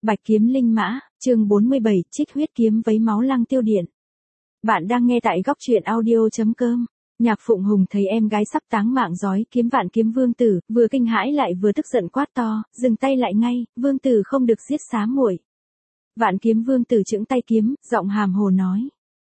Bạch kiếm linh mã, chương 47, trích huyết kiếm vấy máu Lăng Tiêu Điện. Bạn đang nghe tại góc truyện audio.com. Nhạc Phụng Hùng thấy em gái sắp táng mạng giói kiếm Vạn Kiếm Vương Tử, vừa kinh hãi lại vừa tức giận quát to, dừng tay lại ngay, Vương Tử không được giết xá muội. Vạn Kiếm Vương Tử chững tay kiếm, giọng hàm hồ nói.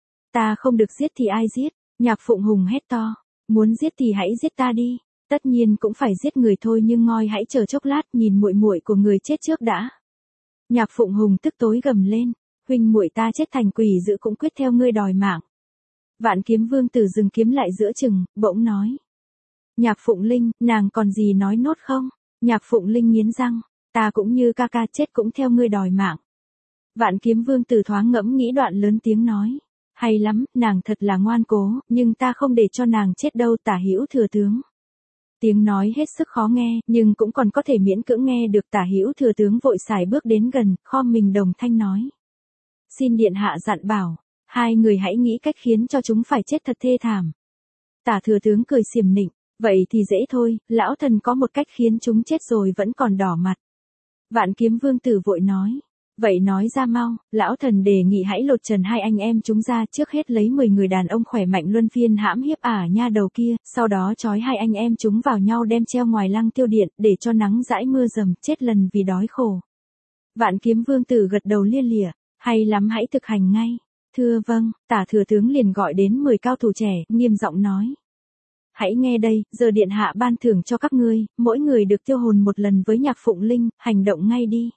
Ta không được giết thì ai giết? Nhạc Phụng Hùng hét to. Muốn giết thì hãy giết ta đi. Tất nhiên cũng phải giết người thôi, nhưng ngoi hãy chờ chốc lát, nhìn muội muội của người chết trước đã. Nhạc Phụng Hùng tức tối gầm lên, huynh muội ta chết thành quỷ dữ cũng quyết theo ngươi đòi mạng. Vạn Kiếm Vương Tử dừng kiếm lại giữa chừng, bỗng nói. Nhạc Phụng Linh, nàng còn gì nói nốt không? Nhạc Phụng Linh nghiến răng, ta cũng như ca ca chết cũng theo ngươi đòi mạng. Vạn Kiếm Vương Tử thoáng ngẫm nghĩ đoạn lớn tiếng nói. Hay lắm, nàng thật là ngoan cố, nhưng ta không để cho nàng chết đâu Tả Hữu Thừa Tướng. Tiếng nói hết sức khó nghe, nhưng cũng còn có thể miễn cưỡng nghe được. Tả Hữu Thừa Tướng vội sải bước đến gần, khom mình đồng thanh nói. Xin điện hạ dặn bảo, hai người hãy nghĩ cách khiến cho chúng phải chết thật thê thảm. Tả Thừa Tướng cười xiểm nịnh, vậy thì dễ thôi, lão thần có một cách khiến chúng chết rồi vẫn còn đỏ mặt. Vạn Kiếm Vương Tử vội nói. Vậy nói ra mau, lão thần đề nghị hãy lột trần hai anh em chúng ra, trước hết lấy 10 người đàn ông khỏe mạnh luân phiên hãm hiếp nha đầu kia, sau đó trói hai anh em chúng vào nhau đem treo ngoài Lăng Tiêu Điện, để cho nắng dãi mưa dầm, chết lần vì đói khổ. Vạn Kiếm Vương Tử gật đầu lia lịa, hay lắm, hãy thực hành ngay. Thưa vâng. Tả Thừa Tướng liền gọi đến 10 cao thủ trẻ, nghiêm giọng nói. Hãy nghe đây, giờ điện hạ ban thưởng cho các ngươi, mỗi người được tiêu hồn một lần với Nhạc Phụng Linh, hành động ngay đi.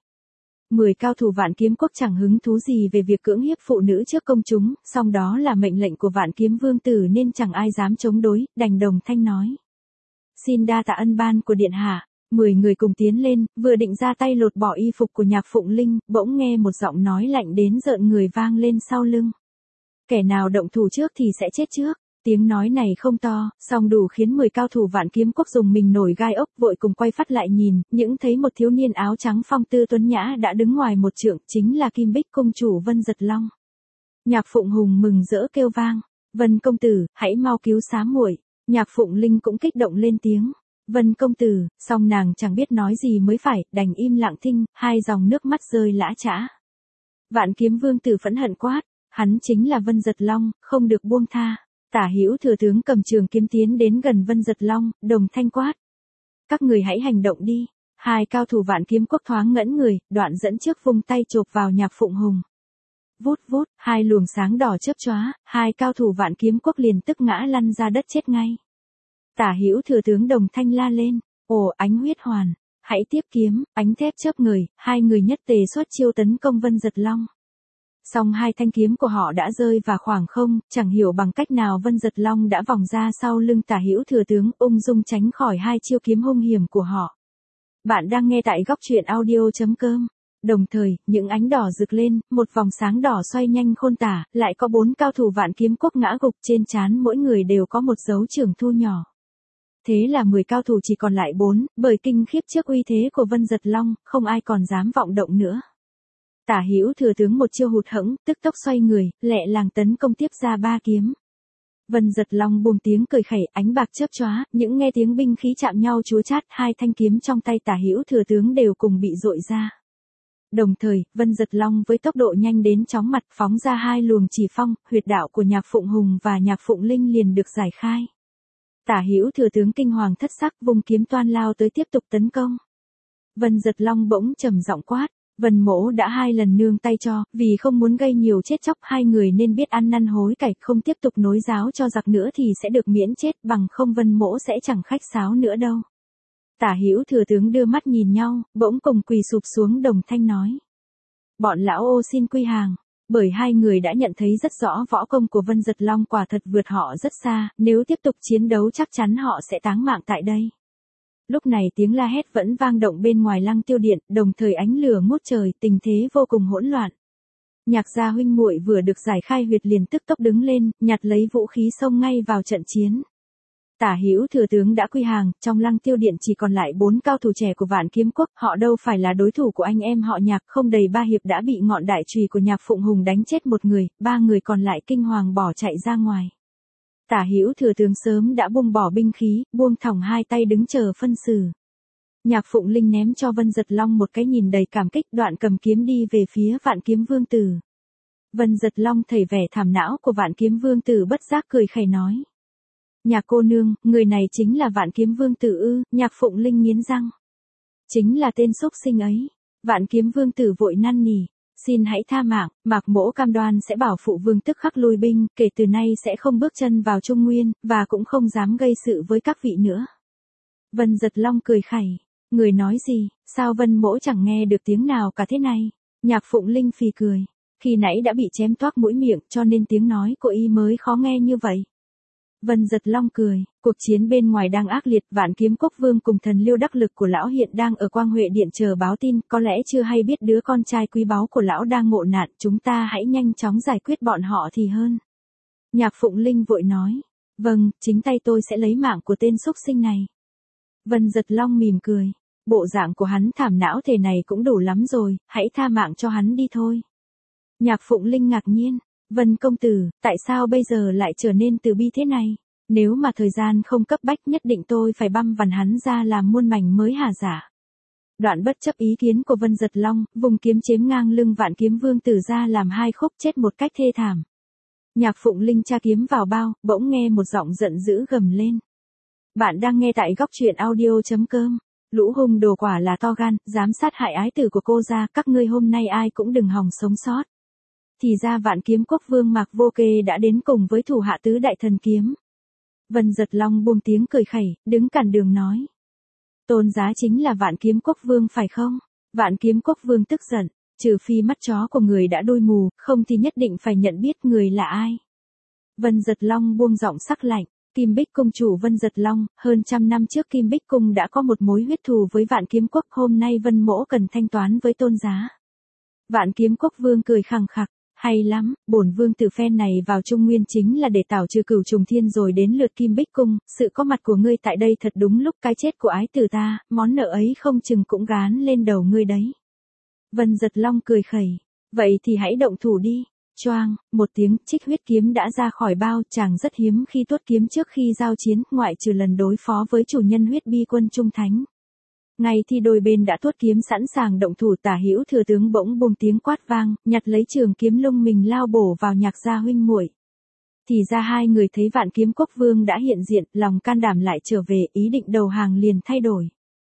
10 cao thủ Vạn Kiếm Quốc chẳng hứng thú gì về việc cưỡng hiếp phụ nữ trước công chúng, song đó là mệnh lệnh của Vạn Kiếm Vương Tử nên chẳng ai dám chống đối, đành đồng thanh nói. Xin đa tạ ân ban của điện hạ. 10 người cùng tiến lên, vừa định ra tay lột bỏ y phục của Nhạc Phụng Linh, bỗng nghe một giọng nói lạnh đến rợn người vang lên sau lưng. Kẻ nào động thủ trước thì sẽ chết trước. Tiếng nói này không to, song đủ khiến 10 cao thủ Vạn Kiếm Quốc dùng mình nổi gai ốc, vội cùng quay phát lại nhìn, những thấy một thiếu niên áo trắng phong tư tuấn nhã đã đứng ngoài một trượng, chính là Kim Bích Cung chủ Vân Giật Long. Nhạc Phụng Hùng mừng rỡ kêu vang, Vân công tử, hãy mau cứu xá muội. Nhạc Phụng Linh cũng kích động lên tiếng, Vân công tử, song nàng chẳng biết nói gì mới phải, đành im lặng thinh, hai dòng nước mắt rơi lã chã. Vạn Kiếm Vương Tử phẫn hận quát, hắn chính là Vân Giật Long, không được buông tha. Tả Hữu Thừa Tướng cầm trường kiếm tiến đến gần Vân Giật Long, đồng thanh quát. Các người hãy hành động đi. Hai cao thủ Vạn Kiếm Quốc thoáng ngẩn người, đoạn dẫn trước vung tay chộp vào Nhạc Phụng Hùng. Vút vút, hai luồng sáng đỏ chớp chóa, hai cao thủ Vạn Kiếm Quốc liền tức ngã lăn ra đất chết ngay. Tả Hữu Thừa Tướng đồng thanh la lên, ồ ánh huyết hoàn, hãy tiếp kiếm, ánh thép chớp người, hai người nhất tề xuất chiêu tấn công Vân Giật Long. Song hai thanh kiếm của họ đã rơi vào khoảng không, chẳng hiểu bằng cách nào Vân Giật Long đã vòng ra sau lưng Tả Hữu Thừa Tướng, ung dung tránh khỏi hai chiêu kiếm hung hiểm của họ. Bạn đang nghe tại góc truyện audio.com. Đồng thời, những ánh đỏ rực lên, một vòng sáng đỏ xoay nhanh khôn tả, lại có 4 cao thủ Vạn Kiếm Quốc ngã gục, trên trán mỗi người đều có một dấu trưởng thu nhỏ. Thế là 10 cao thủ chỉ còn lại 4, bởi kinh khiếp trước uy thế của Vân Giật Long, không ai còn dám vọng động nữa. Tả Hữu Thừa Tướng một chiêu hụt hẫng, tức tốc xoay người, lẹ làng tấn công tiếp ra 3 kiếm. Vân Giật Long buông tiếng cười khẩy, ánh bạc chớp chóa, những nghe tiếng binh khí chạm nhau chúa chát, hai thanh kiếm trong tay Tả Hữu Thừa Tướng đều cùng bị dội ra. Đồng thời, Vân Giật Long với tốc độ nhanh đến chóng mặt phóng ra hai luồng chỉ phong, huyệt đạo của Nhạc Phụng Hùng và Nhạc Phụng Linh liền được giải khai. Tả Hữu Thừa Tướng kinh hoàng thất sắc vung kiếm toan lao tới tiếp tục tấn công. Vân Giật Long bỗng trầm giọng quát. Vân mỗ đã 2 lần nương tay cho, vì không muốn gây nhiều chết chóc, hai người nên biết ăn năn hối cải, không tiếp tục nối giáo cho giặc nữa thì sẽ được miễn chết, bằng không Vân mỗ sẽ chẳng khách sáo nữa đâu. Tả Hữu Thừa Tướng đưa mắt nhìn nhau, bỗng cùng quỳ sụp xuống đồng thanh nói. Bọn lão ô xin quy hàng, bởi hai người đã nhận thấy rất rõ võ công của Vân Giật Long quả thật vượt họ rất xa, nếu tiếp tục chiến đấu chắc chắn họ sẽ táng mạng tại đây. Lúc này tiếng la hét vẫn vang động bên ngoài Lăng Tiêu Điện, đồng thời ánh lửa ngút trời, tình thế vô cùng hỗn loạn. Nhạc gia huynh muội vừa được giải khai huyệt liền tức tốc đứng lên, nhặt lấy vũ khí xông ngay vào trận chiến. Tả Hữu Thừa Tướng đã quy hàng, trong Lăng Tiêu Điện chỉ còn lại 4 cao thủ trẻ của Vạn Kiếm Quốc, họ đâu phải là đối thủ của anh em họ Nhạc, không đầy 3 hiệp đã bị ngọn đại chùy của Nhạc Phụng Hùng đánh chết một người, 3 người còn lại kinh hoàng bỏ chạy ra ngoài. Tả Hữu Thừa Tướng sớm đã buông bỏ binh khí, buông thõng hai tay đứng chờ phân xử. Nhạc Phụng Linh ném cho Vân Giật Long một cái nhìn đầy cảm kích, đoạn cầm kiếm đi về phía Vạn Kiếm Vương Tử. Vân Giật Long thấy vẻ thảm não của Vạn Kiếm Vương Tử bất giác cười khẩy nói. Nhạc cô nương, người này chính là Vạn Kiếm Vương Tử ư? Nhạc Phụng Linh nghiến răng. Chính là tên xúc sinh ấy. Vạn Kiếm Vương Tử vội năn nỉ. Xin hãy tha mạng, Mạc Mỗ cam đoan sẽ bảo phụ vương tức khắc lui binh, kể từ nay sẽ không bước chân vào Trung Nguyên, và cũng không dám gây sự với các vị nữa. Vân Giật Long cười khẩy. Người nói gì, sao Vân Mỗ chẳng nghe được tiếng nào cả thế này? Nhạc Phụng Linh phì cười. Khi nãy đã bị chém toác mũi miệng cho nên tiếng nói của y mới khó nghe như vậy. Vân Giật Long cười, cuộc chiến bên ngoài đang ác liệt, Vạn Kiếm Quốc Vương cùng thần liêu đắc lực của lão hiện đang ở Quang Huệ Điện chờ báo tin, có lẽ chưa hay biết đứa con trai quý báu của lão đang ngộ nạn, chúng ta hãy nhanh chóng giải quyết bọn họ thì hơn. Nhạc Phụng Linh vội nói, vâng, chính tay tôi sẽ lấy mạng của tên xúc sinh này. Vân Giật Long mỉm cười, bộ dạng của hắn thảm não thế này cũng đủ lắm rồi, hãy tha mạng cho hắn đi thôi. Nhạc Phụng Linh ngạc nhiên. Vân công tử, tại sao bây giờ lại trở nên từ bi thế này? Nếu mà thời gian không cấp bách nhất định tôi phải băm vằn hắn ra làm muôn mảnh mới hả dạ. Đoạn bất chấp ý kiến của Vân Giật Long, vùng kiếm chém ngang lưng Vạn Kiếm Vương Tử ra làm hai khúc, chết một cách thê thảm. Nhạc Phụng Linh tra kiếm vào bao, bỗng nghe một giọng giận dữ gầm lên. Bạn đang nghe tại góc truyện audio.com. Lũ hung đồ quả là to gan, dám sát hại ái tử của cô ra, các ngươi hôm nay ai cũng đừng hòng sống sót. Thì ra Vạn Kiếm Quốc Vương Mạc Vô Kê đã đến cùng với thủ hạ tứ đại thần kiếm. Vân Giật Long buông tiếng cười khẩy, đứng cản đường nói. Tôn giá chính là Vạn Kiếm Quốc Vương phải không? Vạn Kiếm Quốc Vương tức giận, trừ phi mắt chó của người đã đôi mù, không thì nhất định phải nhận biết người là ai. Vân Giật Long buông giọng sắc lạnh, Kim Bích Cung chủ Vân Giật Long, hơn 100 năm trước Kim Bích Cung đã có một mối huyết thù với Vạn Kiếm Quốc, hôm nay Vân Mỗ cần thanh toán với tôn giá. Vạn Kiếm Quốc Vương cười khằng khặc. Hay lắm, bổn vương từ phen này vào Trung Nguyên chính là để tảo trừ Cửu Trùng Thiên rồi đến lượt Kim Bích Cung, sự có mặt của ngươi tại đây thật đúng lúc, cái chết của ái tử ta, món nợ ấy không chừng cũng gán lên đầu ngươi đấy. Vân Giật Long cười khẩy, vậy thì hãy động thủ đi. Choang, một tiếng, trích huyết kiếm đã ra khỏi bao, chàng rất hiếm khi tuốt kiếm trước khi giao chiến, ngoại trừ lần đối phó với chủ nhân huyết bi quân Trung Thánh. Ngay thì đôi bên đã tuốt kiếm sẵn sàng động thủ, Tả Hữu thừa tướng bỗng buông tiếng quát vang, nhặt lấy trường kiếm lung mình lao bổ vào Nhạc gia huynh muội. Thì ra hai người thấy Vạn Kiếm Quốc Vương đã hiện diện, lòng can đảm lại trở về, ý định đầu hàng liền thay đổi.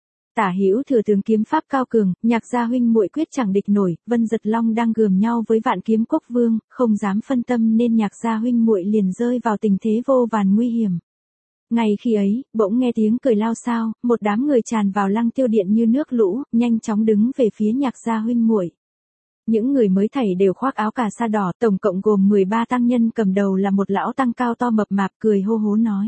Tả Hữu thừa tướng kiếm pháp cao cường, Nhạc gia huynh muội quyết chẳng địch nổi, Vân Giật Long đang gườm nhau với Vạn Kiếm Quốc Vương, không dám phân tâm nên Nhạc gia huynh muội liền rơi vào tình thế vô vàn nguy hiểm. Ngay khi ấy, bỗng nghe tiếng cười lao xao, một đám người tràn vào Lăng Tiêu Điện như nước lũ, nhanh chóng đứng về phía Nhạc gia huynh muội. Những người mới thảy đều khoác áo cà sa đỏ, tổng cộng gồm 13 tăng nhân, cầm đầu là một lão tăng cao to mập mạp, cười hô hố nói.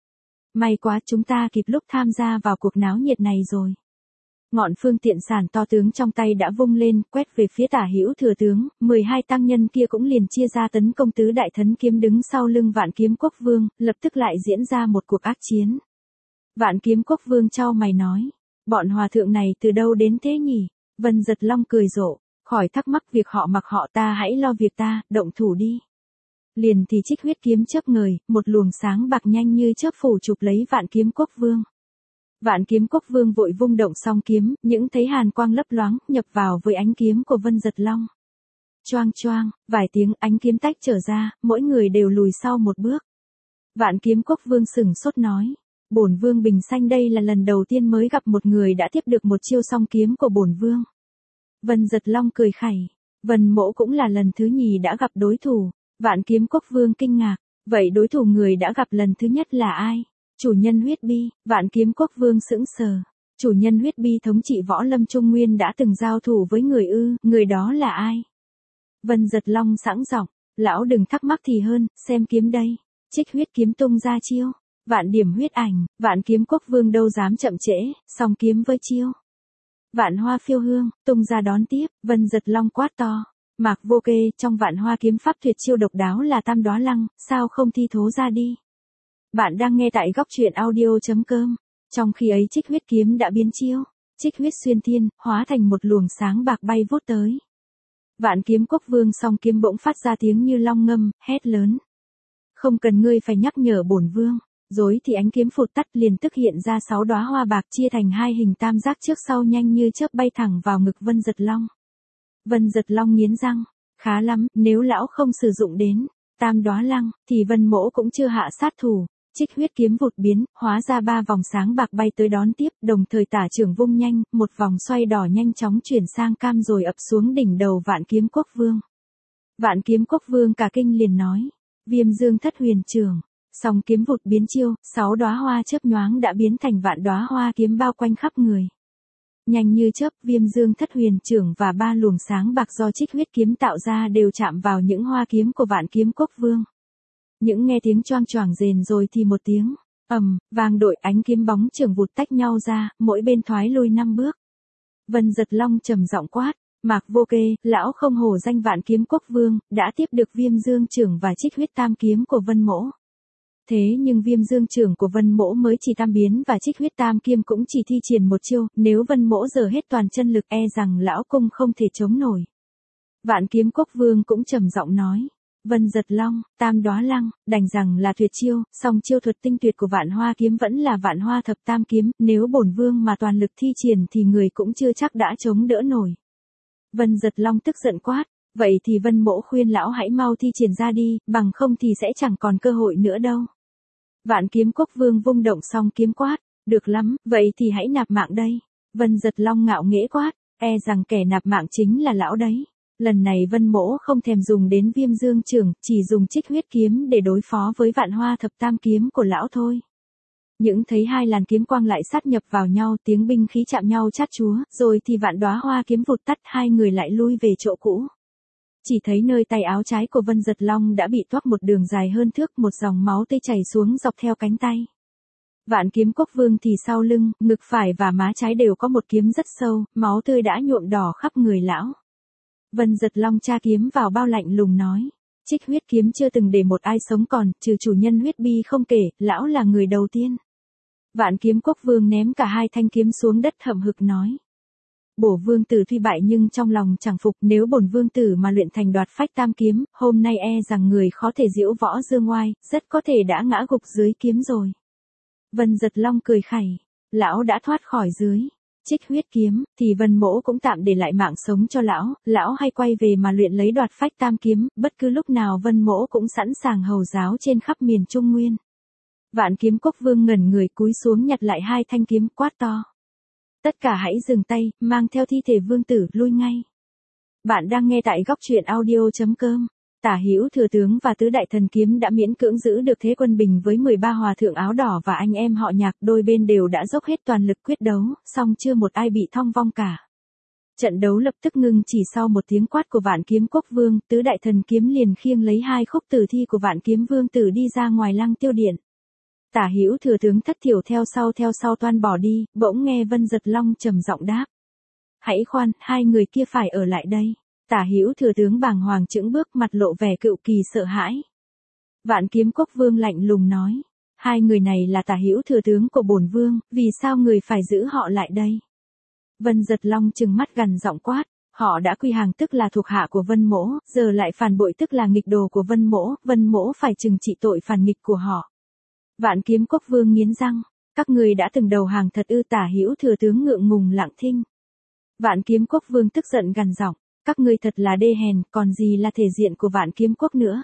May quá, chúng ta kịp lúc tham gia vào cuộc náo nhiệt này rồi. Ngọn phương tiện sản to tướng trong tay đã vung lên, quét về phía Tả Hữu thừa tướng, 12 tăng nhân kia cũng liền chia ra tấn công tứ đại thấn kiếm đứng sau lưng Vạn Kiếm Quốc Vương, lập tức lại diễn ra một cuộc ác chiến. Vạn Kiếm Quốc Vương chau mày nói, bọn hòa thượng này từ đâu đến thế nhỉ? Vân Giật Long cười rộ, khỏi thắc mắc việc họ mặc họ, ta hãy lo việc ta, động thủ đi. Liền thì trích huyết kiếm chớp ngời, một luồng sáng bạc nhanh như chớp phủ chụp lấy Vạn Kiếm Quốc Vương. Vạn Kiếm Quốc Vương vội vung động song kiếm, những thấy hàn quang lấp loáng, nhập vào với ánh kiếm của Vân Giật Long. Choang choang, vài tiếng ánh kiếm tách trở ra, mỗi người đều lùi sau một bước. Vạn Kiếm Quốc Vương sửng sốt nói, bổn vương bình sanh đây là lần đầu tiên mới gặp một người đã tiếp được một chiêu song kiếm của bổn vương. Vân Giật Long cười khẩy, Vân Mỗ cũng là lần thứ nhì đã gặp đối thủ. Vạn Kiếm Quốc Vương kinh ngạc, vậy đối thủ người đã gặp lần thứ nhất là ai? Chủ nhân huyết bi. Vạn Kiếm Quốc Vương sững sờ. Chủ nhân huyết bi thống trị võ lâm Trung Nguyên đã từng giao thủ với người ư, người đó là ai? Vân Giật Long sẵn giọng, lão đừng thắc mắc thì hơn, xem kiếm đây. Trích huyết kiếm tung ra chiêu. Vạn điểm huyết ảnh, Vạn Kiếm Quốc Vương đâu dám chậm trễ, song kiếm với chiêu. Vạn hoa phiêu hương, tung ra đón tiếp, Vân Giật Long quát to. Mạc Vô Kê, trong vạn hoa kiếm pháp tuyệt chiêu độc đáo là Tam Đóa Lăng, sao không thi thố ra đi? Bạn đang nghe tại góc truyện audio.com. Trong khi ấy trích huyết kiếm đã biến chiêu, trích huyết xuyên thiên, hóa thành một luồng sáng bạc bay vút tới. Vạn Kiếm Quốc Vương song kiếm bỗng phát ra tiếng như long ngâm, hét lớn. Không cần ngươi phải nhắc nhở bổn vương, Rối thì ánh kiếm phụt tắt liền tức hiện ra 6 đóa hoa bạc chia thành hai hình tam giác trước sau nhanh như chớp bay thẳng vào ngực Vân Giật Long. Vân Giật Long nghiến răng, khá lắm, nếu lão không sử dụng đến tam đóa lăng, thì Vân Mỗ cũng chưa hạ sát thủ. Trích huyết kiếm vụt biến, hóa ra 3 vòng sáng bạc bay tới đón tiếp, đồng thời tả trưởng vung nhanh, một vòng xoay đỏ nhanh chóng chuyển sang cam rồi ập xuống đỉnh đầu Vạn Kiếm Quốc Vương. Vạn Kiếm Quốc Vương cả kinh liền nói, Viêm Dương Thất Huyền Trưởng. Song kiếm vụt biến chiêu, 6 đóa hoa chớp nhoáng đã biến thành vạn đóa hoa kiếm bao quanh khắp người. Nhanh như chớp, Viêm Dương Thất Huyền Trưởng và 3 luồng sáng bạc do trích huyết kiếm tạo ra đều chạm vào những hoa kiếm của Vạn Kiếm Quốc Vương. Những nghe tiếng choang choảng rền rồi thì một tiếng vang đội ánh kiếm bóng trưởng vụt tách nhau ra, mỗi bên thoái lui 5 bước. Vân Giật Long trầm giọng quát, Mạc Vô Kê, lão không hổ danh Vạn Kiếm Quốc Vương, đã tiếp được Viêm Dương Trưởng và trích huyết tam kiếm của Vân Mỗ. Thế nhưng Viêm Dương Trưởng của Vân Mỗ mới chỉ tam biến và trích huyết tam kiếm cũng chỉ thi triển một chiêu, nếu Vân Mỗ giờ hết toàn chân lực e rằng lão cung không thể chống nổi. Vạn Kiếm Quốc Vương cũng trầm giọng nói, Vân Giật Long, tam đóa lăng, đành rằng là tuyệt chiêu, song chiêu thuật tinh tuyệt của Vạn Hoa kiếm vẫn là Vạn Hoa thập tam kiếm, nếu bổn vương mà toàn lực thi triển thì người cũng chưa chắc đã chống đỡ nổi. Vân Giật Long tức giận quát, vậy thì Vân Mỗ khuyên lão hãy mau thi triển ra đi, bằng không thì sẽ chẳng còn cơ hội nữa đâu. Vạn Kiếm Quốc Vương vung động xong kiếm quát, được lắm, vậy thì hãy nạp mạng đây. Vân Giật Long ngạo nghễ quát, e rằng kẻ nạp mạng chính là lão đấy. Lần này Vân Mỗ không thèm dùng đến Viêm Dương Trưởng, chỉ dùng trích huyết kiếm để đối phó với Vạn Hoa thập tam kiếm của lão thôi. Những thấy hai làn kiếm quang lại sát nhập vào nhau, tiếng binh khí chạm nhau chát chúa, rồi thì vạn đóa hoa kiếm vụt tắt, hai người lại lui về chỗ cũ. Chỉ thấy nơi tay áo trái của Vân Giật Long đã bị toác một đường dài hơn thước, một dòng máu tươi chảy xuống dọc theo cánh tay. Vạn Kiếm Quốc Vương thì sau lưng, ngực phải và má trái đều có một kiếm rất sâu, máu tươi đã nhuộm đỏ khắp người lão. Vân Giật Long tra kiếm vào bao lạnh lùng nói, trích huyết kiếm chưa từng để một ai sống còn, trừ chủ nhân huyết bi không kể, lão là người đầu tiên. Vạn Kiếm Quốc Vương ném cả hai thanh kiếm xuống đất hậm hực nói, bổ vương tử tuy bại nhưng trong lòng chẳng phục, nếu bổn vương tử mà luyện thành Đoạt Phách tam kiếm, hôm nay e rằng người khó thể diễu võ dương oai, rất có thể đã ngã gục dưới kiếm rồi. Vân Giật Long cười khẩy, lão đã thoát khỏi dưới trích huyết kiếm, thì Vân Mỗ cũng tạm để lại mạng sống cho lão hay quay về mà luyện lấy Đoạt Phách tam kiếm, bất cứ lúc nào Vân Mỗ cũng sẵn sàng hầu giáo trên khắp miền Trung Nguyên. Vạn Kiếm Quốc Vương ngẩn người cúi xuống nhặt lại hai thanh kiếm, quát to, tất cả hãy dừng tay, mang theo thi thể vương tử lui ngay. Bạn đang nghe tại góc truyện audio.com. Tả Hữu Thừa Tướng và Tứ Đại Thần Kiếm đã miễn cưỡng giữ được thế quân bình với 13 hòa thượng áo đỏ và anh em họ Nhạc, đôi bên đều đã dốc hết toàn lực quyết đấu, song chưa một ai bị thong vong cả. Trận đấu lập tức ngừng chỉ sau một tiếng quát của Vạn Kiếm Quốc Vương, Tứ Đại Thần Kiếm liền khiêng lấy hai khúc tử thi của Vạn Kiếm Vương tử đi ra ngoài Lăng Tiêu Điện. Tả Hữu Thừa Tướng thất thiểu theo sau toan bỏ đi, bỗng nghe Vân Giật Long trầm giọng đáp, hãy khoan, hai người kia phải ở lại đây. Tả Hữu Thừa Tướng bàng hoàng chững bước, mặt lộ vẻ cựu kỳ sợ hãi. Vạn Kiếm Quốc Vương lạnh lùng nói, hai người này là Tả Hữu Thừa Tướng của bổn vương, vì sao người phải giữ họ lại đây? Vân Giật Long trừng mắt gằn giọng quát, họ đã quy hàng tức là thuộc hạ của Vân Mỗ, giờ lại phản bội tức là nghịch đồ của Vân Mỗ phải trừng trị tội phản nghịch của họ. Vạn Kiếm Quốc Vương nghiến răng, các người đã từng đầu hàng thật ư? Tả Hữu Thừa Tướng ngượng ngùng lặng thinh. Vạn Kiếm Quốc Vương tức giận gằn giọng, các ngươi thật là đê hèn, còn gì là thể diện của Vạn Kiếm Quốc nữa.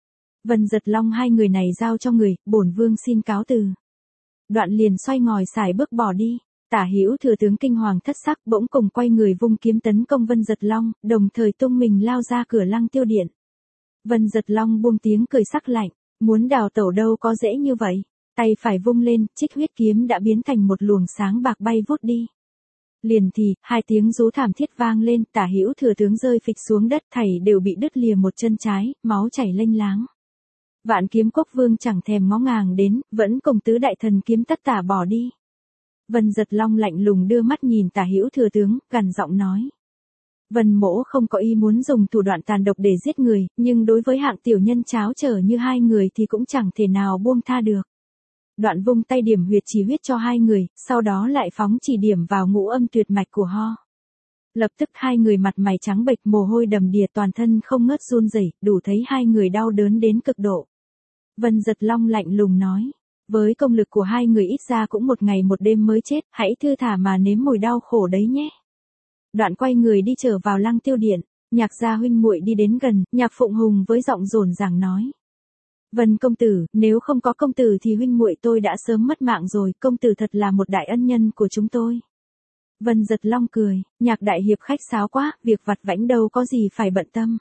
Vân Giật Long, hai người này giao cho người, bổn vương xin cáo từ. Đoạn liền xoay ngòi xài bước bỏ đi. Tả Hữu Thừa Tướng kinh hoàng thất sắc, bỗng cùng quay người vung kiếm tấn công Vân Giật Long, đồng thời tung mình lao ra cửa Lăng Tiêu Điện. Vân Giật Long buông tiếng cười sắc lạnh, muốn đào tẩu đâu có dễ như vậy. Tay phải vung lên, trích huyết kiếm đã biến thành một luồng sáng bạc bay vút đi. Liền thì, hai tiếng rú thảm thiết vang lên, Tả Hữu Thừa Tướng rơi phịch xuống đất, thảy đều bị đứt lìa một chân trái, máu chảy lênh láng. Vạn Kiếm Quốc Vương chẳng thèm ngó ngàng đến, vẫn cùng Tứ Đại Thần Kiếm tất tả bỏ đi. Vân Giật Long lạnh lùng đưa mắt nhìn Tả Hữu Thừa Tướng, gằn giọng nói, Vân Mỗ không có ý muốn dùng thủ đoạn tàn độc để giết người, nhưng đối với hạng tiểu nhân cháo trở như hai người thì cũng chẳng thể nào buông tha được. Đoạn vung tay điểm huyệt chỉ huyết cho hai người, sau đó lại phóng chỉ điểm vào ngũ âm tuyệt mạch của ho. Lập tức hai người mặt mày trắng bệch, mồ hôi đầm đìa, toàn thân không ngớt run rẩy, đủ thấy hai người đau đớn đến cực độ. Vân Giật Long lạnh lùng nói, Với công lực của hai người ít ra cũng một ngày một đêm mới chết, hãy thư thả mà nếm mùi đau khổ đấy nhé. Đoạn quay người đi trở vào Lăng Tiêu Điện, Nhạc gia huynh muội đi đến gần, Nhạc Phụng Hùng với giọng rồn ràng nói. Vân công tử, nếu không có công tử thì huynh muội tôi đã sớm mất mạng rồi, công tử thật là một đại ân nhân của chúng tôi. Vân Giật Long cười, Nhạc đại hiệp khách sáo quá, việc vặt vãnh đâu có gì phải bận tâm.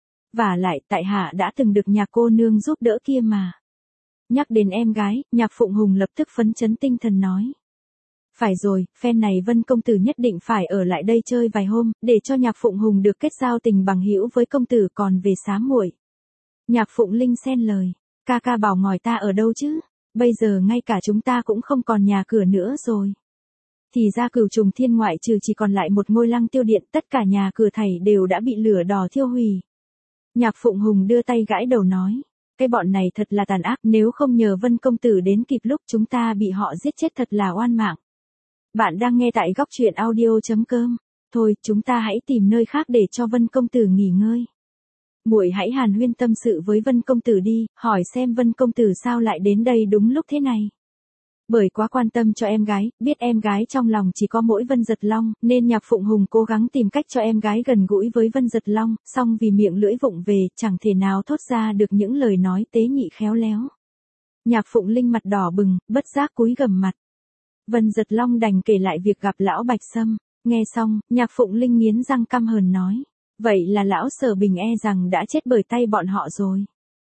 Vả lại, tại hạ đã từng được Nhạc cô nương giúp đỡ kia mà. Nhắc đến em gái, Nhạc Phụng Hùng lập tức phấn chấn tinh thần nói. Phải rồi, phen này Vân công tử nhất định phải ở lại đây chơi vài hôm, để cho Nhạc Phụng Hùng được kết giao tình bằng hữu với công tử, còn về xá muội. Nhạc Phụng Linh xen lời, ca ca bảo ngòi ta ở đâu chứ, bây giờ ngay cả chúng ta cũng không còn nhà cửa nữa rồi. Thì ra Cửu Trùng Thiên ngoại trừ chỉ còn lại một ngôi Lăng Tiêu Điện, tất cả nhà cửa thảy đều đã bị lửa đỏ thiêu hủy. Nhạc Phụng Hùng đưa tay gãi đầu nói, cái bọn này thật là tàn ác, nếu không nhờ Vân công tử đến kịp lúc chúng ta bị họ giết chết thật là oan mạng. Bạn đang nghe tại góc truyện audio.com. Thôi, chúng ta hãy tìm nơi khác để cho Vân công tử nghỉ ngơi. Muội hãy hàn huyên tâm sự với Vân công tử đi, hỏi xem Vân công tử sao lại đến đây đúng lúc thế này. Bởi quá quan tâm cho em gái, biết em gái trong lòng chỉ có mỗi Vân Giật Long, nên Nhạc Phụng Hùng cố gắng tìm cách cho em gái gần gũi với Vân Giật Long, song vì miệng lưỡi vụng về, chẳng thể nào thốt ra được những lời nói tế nhị khéo léo. Nhạc Phụng Linh mặt đỏ bừng, bất giác cúi gằm mặt. Vân Giật Long đành kể lại việc gặp lão Bạch Sâm, nghe xong, Nhạc Phụng Linh nghiến răng căm hờn nói, vậy là lão Sở Bình e rằng đã chết bởi tay bọn họ rồi.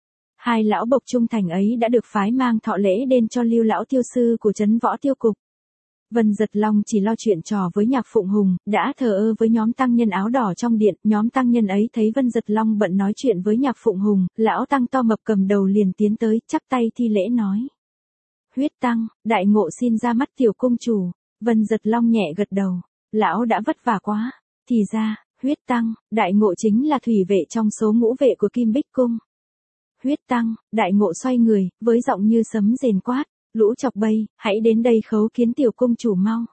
Hai lão bộc trung thành ấy đã được phái mang thọ lễ đến cho Lưu lão tiêu sư của trấn Võ Tiêu Cục. Vân Giật Long chỉ lo chuyện trò với Nhạc Phụng Hùng, đã thờ ơ với nhóm tăng nhân áo đỏ trong điện, nhóm tăng nhân ấy thấy Vân Giật Long bận nói chuyện với Nhạc Phụng Hùng, lão tăng to mập cầm đầu liền tiến tới, chắp tay thi lễ nói. Huyết tăng, đại ngộ xin ra mắt tiểu cung chủ. Vân Giật Long nhẹ gật đầu, lão đã vất vả quá. Thì ra, huyết tăng, đại ngộ chính là thủy vệ trong số ngũ vệ của Kim Bích Cung. Huyết tăng, đại ngộ xoay người, với giọng như sấm rền quát, lũ chọc bây, hãy đến đây khấu kiến tiểu cung chủ mau.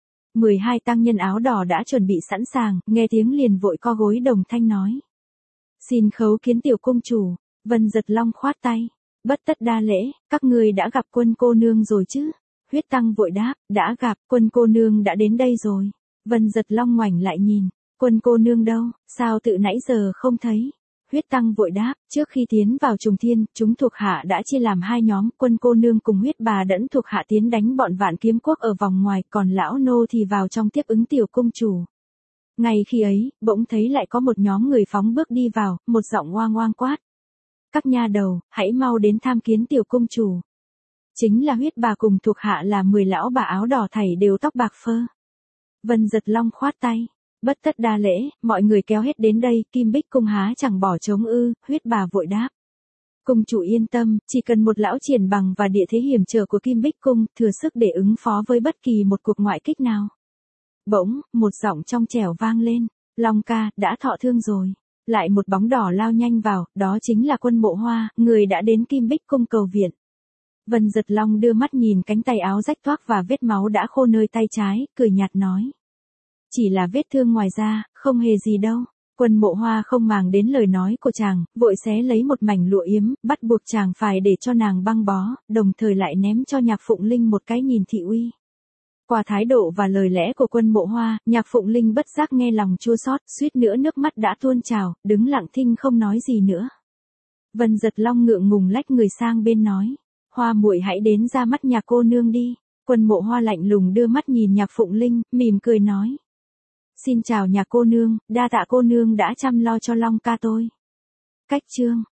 12 tăng nhân áo đỏ đã chuẩn bị sẵn sàng, nghe tiếng liền vội co gối đồng thanh nói. Xin khấu kiến tiểu cung chủ. Vân Giật Long khoát tay. Bất tất đa lễ, các ngươi đã gặp Quân cô nương rồi chứ? Huyết tăng vội đáp, đã gặp, Quân cô nương đã đến đây rồi. Vân Giật Long ngoảnh lại nhìn, Quân cô nương đâu, sao tự nãy giờ không thấy? Huyết tăng vội đáp, trước khi tiến vào Trùng Thiên, chúng thuộc hạ đã chia làm hai nhóm, Quân cô nương cùng Huyết bà đẫn thuộc hạ tiến đánh bọn Vạn Kiếm Quốc ở vòng ngoài, còn lão nô thì vào trong tiếp ứng tiểu cung chủ. Ngay khi ấy, bỗng thấy lại có một nhóm người phóng bước đi vào, một giọng oang oang quát. Các nha đầu, hãy mau đến tham kiến tiểu cung chủ. Chính là Huyết bà cùng thuộc hạ là 10 lão bà áo đỏ thảy đều tóc bạc phơ. Vân Giật Long khoát tay. Bất tất đa lễ, mọi người kéo hết đến đây, Kim Bích Cung há chẳng bỏ trống ư, Huyết bà vội đáp. Cung chủ yên tâm, chỉ cần một lão triển bằng và địa thế hiểm trở của Kim Bích Cung, thừa sức để ứng phó với bất kỳ một cuộc ngoại kích nào. Bỗng, một giọng trong trẻo vang lên, Long ca, đã thọ thương rồi. Lại một bóng đỏ lao nhanh vào, đó chính là Quân Mộ Hoa, người đã đến Kim Bích Cung cầu viện. Vân Giật Long đưa mắt nhìn cánh tay áo rách toác và vết máu đã khô nơi tay trái, cười nhạt nói. Chỉ là vết thương ngoài da, không hề gì đâu. Quân Mộ Hoa không màng đến lời nói của chàng, vội xé lấy một mảnh lụa yếm, bắt buộc chàng phải để cho nàng băng bó, đồng thời lại ném cho Nhạc Phụng Linh một cái nhìn thị uy. Qua thái độ và lời lẽ của Quân Mộ Hoa, Nhạc Phụng Linh bất giác nghe lòng chua xót, suýt nữa nước mắt đã tuôn trào, đứng lặng thinh không nói gì nữa. Vân Giật Long ngượng ngùng lách người sang bên nói, Hoa muội hãy đến ra mắt Nhạc cô nương đi. Quân Mộ Hoa lạnh lùng đưa mắt nhìn Nhạc Phụng Linh, mỉm cười nói. Xin chào Nhạc cô nương, đa tạ cô nương đã chăm lo cho Long ca tôi. Cách chương